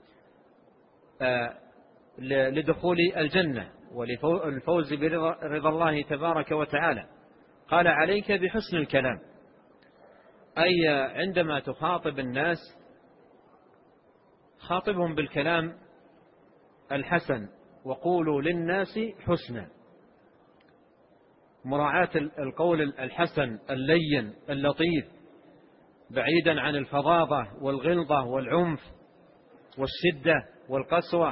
لدخول الجنة والفوز برضا الله تبارك وتعالى. قال عليك بحسن الكلام، أي عندما تخاطب الناس خاطبهم بالكلام الحسن، وقولوا للناس حسنا. مراعاة القول الحسن اللين اللطيف بعيدا عن الفظاظة والغلظة والعنف والشدة والقسوة،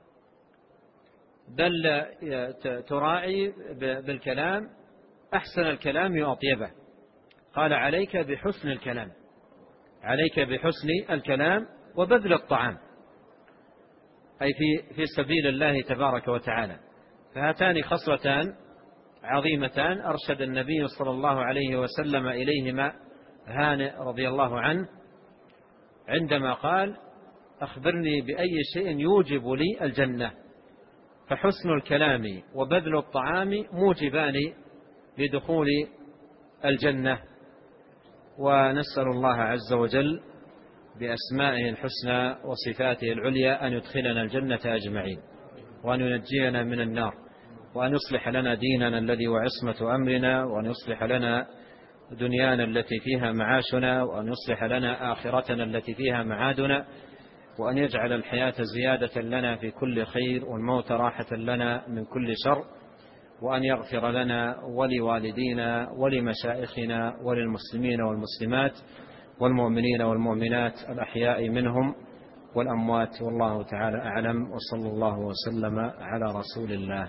بل تراعي بالكلام أحسن الكلام وأطيبه. قال عليك بحسن الكلام، عليك بحسن الكلام وبذل الطعام، أي في سبيل الله تبارك وتعالى. فهاتان خصلتان عظيمتان أرشد النبي صلى الله عليه وسلم إليهما هانئ رضي الله عنه عندما قال أخبرني بأي شيء يوجب لي الجنة. فحسن الكلام وبذل الطعام موجبان لدخول الجنة. ونسأل الله عز وجل بأسمائه الحسنى وصفاته العليا أن يدخلنا الجنة أجمعين، وأن ينجينا من النار، وأن يصلح لنا ديننا الذي وعصمة أمرنا، وأن يصلح لنا دنيانا التي فيها معاشنا، وأن يصلح لنا آخرتنا التي فيها معادنا، وأن يجعل الحياة زيادة لنا في كل خير والموت راحة لنا من كل شر، وأن يغفر لنا ولوالدينا ولمشائخنا وللمسلمين والمسلمات والمؤمنين والمؤمنات الأحياء منهم والأموات. والله تعالى أعلم، وصلى الله وسلم على رسول الله.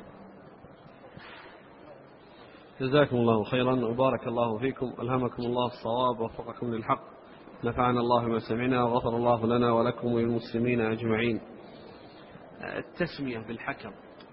جزاكم الله خيرا وبارك الله فيكم، ألهمكم الله الصواب ووفقكم للحق، نفعنا الله بما سمعنا وغفر الله لنا ولكم وللمسلمين أجمعين. التسمية بالحكم.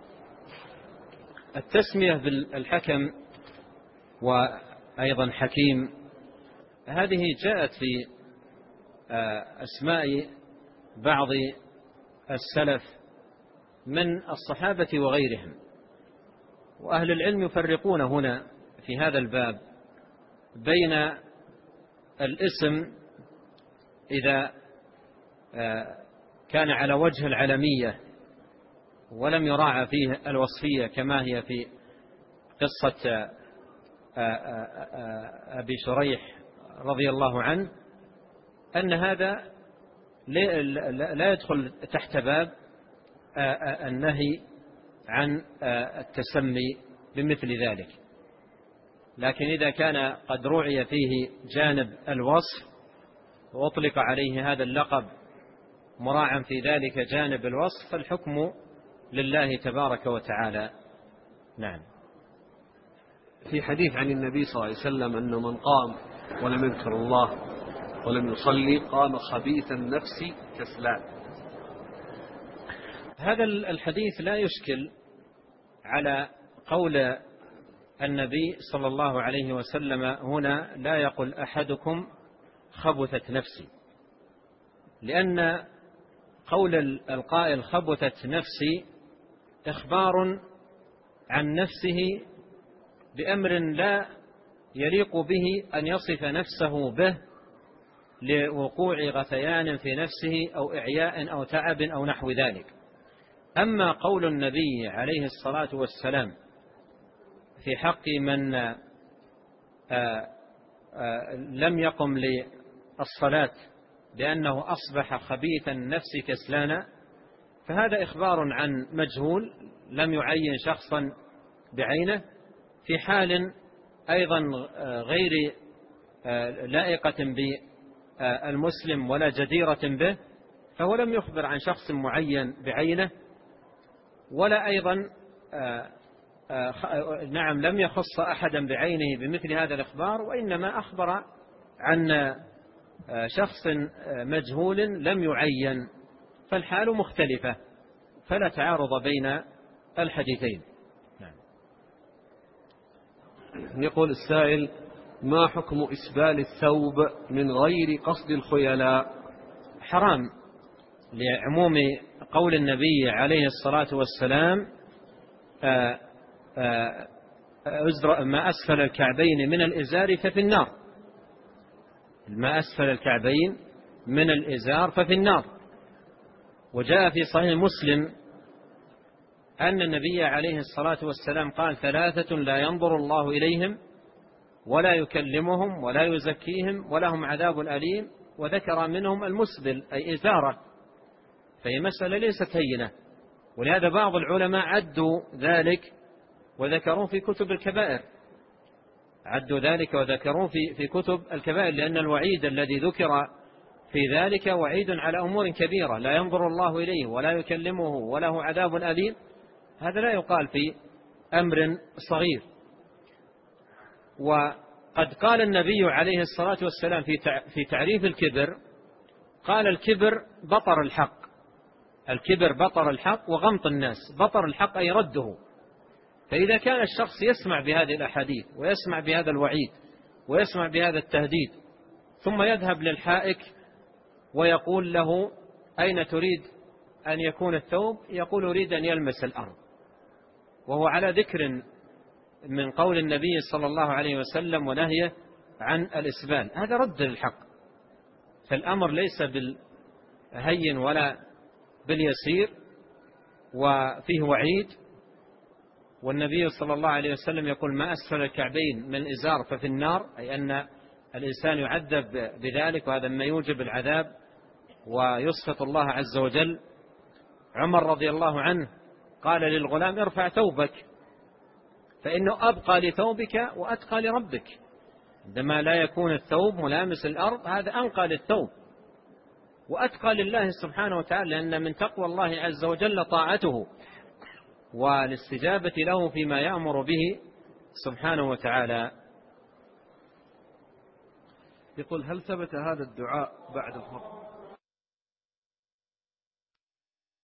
التسمية بالحكم وأيضا حكيم هذه جاءت في أسماء بعض السلف من الصحابة وغيرهم. وأهل العلم يفرقون هنا في هذا الباب بين الاسم إذا كان على وجه العلمية ولم يراعى فيه الوصفية كما هي في قصة أبي شريح رضي الله عنه، أن هذا لا يدخل تحت باب النهي عن التسمي بمثل ذلك. لكن إذا كان قد رعي فيه جانب الوصف وأطلق عليه هذا اللقب مراعا في ذلك جانب الوصف فالحكم لله تبارك وتعالى. نعم. في حديث عن النبي صلى الله عليه وسلم أنه من قام ولم يذكر الله ولم يصلي قام خبيث النفس كسلان. هذا الحديث لا يشكل على قول النبي صلى الله عليه وسلم هنا: لا يقل أحدكم خبثت نفسي، لأن قول القائل خبثت نفسي إخبار عن نفسه بأمر لا يليق به أن يصف نفسه به لوقوع غثيان في نفسه أو إعياء أو تعب أو نحو ذلك. أما قول النبي عليه الصلاة والسلام في حق من لم يقم للصلاة بأنه أصبح خبيث النفس كسلانا، فهذا إخبار عن مجهول لم يعين شخصا بعينه في حال أيضا غير لائقة بالمسلم ولا جديرة به، فهو لم يخبر عن شخص معين بعينه، ولا أيضا لم يخص أحدا بعينه بمثل هذا الإخبار، وإنما أخبر عن شخص مجهول لم يعين، فالحال مختلفة، فلا تعارض بين الحديثين. يقول السائل: ما حكم إسبال الثوب من غير قصد الخيلاء؟ حرام، لعموم قول النبي عليه الصلاة والسلام: ما أسفل الكعبين من الإزار ففي النار. ما أسفل الكعبين من الإزار ففي النار. وجاء في صحيح مسلم أن النبي عليه الصلاة والسلام قال: 3 لا ينظر الله إليهم ولا يكلمهم ولا يزكيهم ولهم عذاب أليم، وذكر منهم المسبل أي إزارة، فهي مسألة ليست هينة. ولهذا بعض العلماء عدوا ذلك وذكروا في كتب الكبائر، عدوا ذلك وذكروا في كتب الكبائر، لأن الوعيد الذي ذكر في ذلك وعيد على أمور كبيرة: لا ينظر الله إليه ولا يكلمه وله عذاب أليم. هذا لا يقال في أمر صغير. وقد قال النبي عليه الصلاة والسلام في تعريف الكبر، قال: الكبر بطر الحق. الكبر بطر الحق وغمط الناس. بطر الحق أي رده. فإذا كان الشخص يسمع بهذه الأحاديث ويسمع بهذا الوعيد ويسمع بهذا التهديد، ثم يذهب للحائك ويقول له: أين تريد أن يكون الثوب؟ يقول: أريد أن يلمس الأرض، وهو على ذكر من قول النبي صلى الله عليه وسلم ونهيه عن الإسبال. هذا رد للحق. فالأمر ليس بالهين ولا باليسير، وفيه وعيد. والنبي صلى الله عليه وسلم يقول: ما أسفل الكعبين من إزار ففي النار، أي أن الإنسان يعذب بذلك، وهذا ما يوجب العذاب ويسخط الله عز وجل. عمر رضي الله عنه قال للغلام: ارفع ثوبك، فإنه أبقى لثوبك وأتقى لربك. عندما لا يكون الثوب ملامس الأرض، هذا أنقى للثوب وأتقى لله سبحانه وتعالى، لأن من تقوى الله عز وجل طاعته والاستجابة له فيما يأمر به سبحانه وتعالى. يقول: هل ثبت هذا الدعاء بعد الفطر؟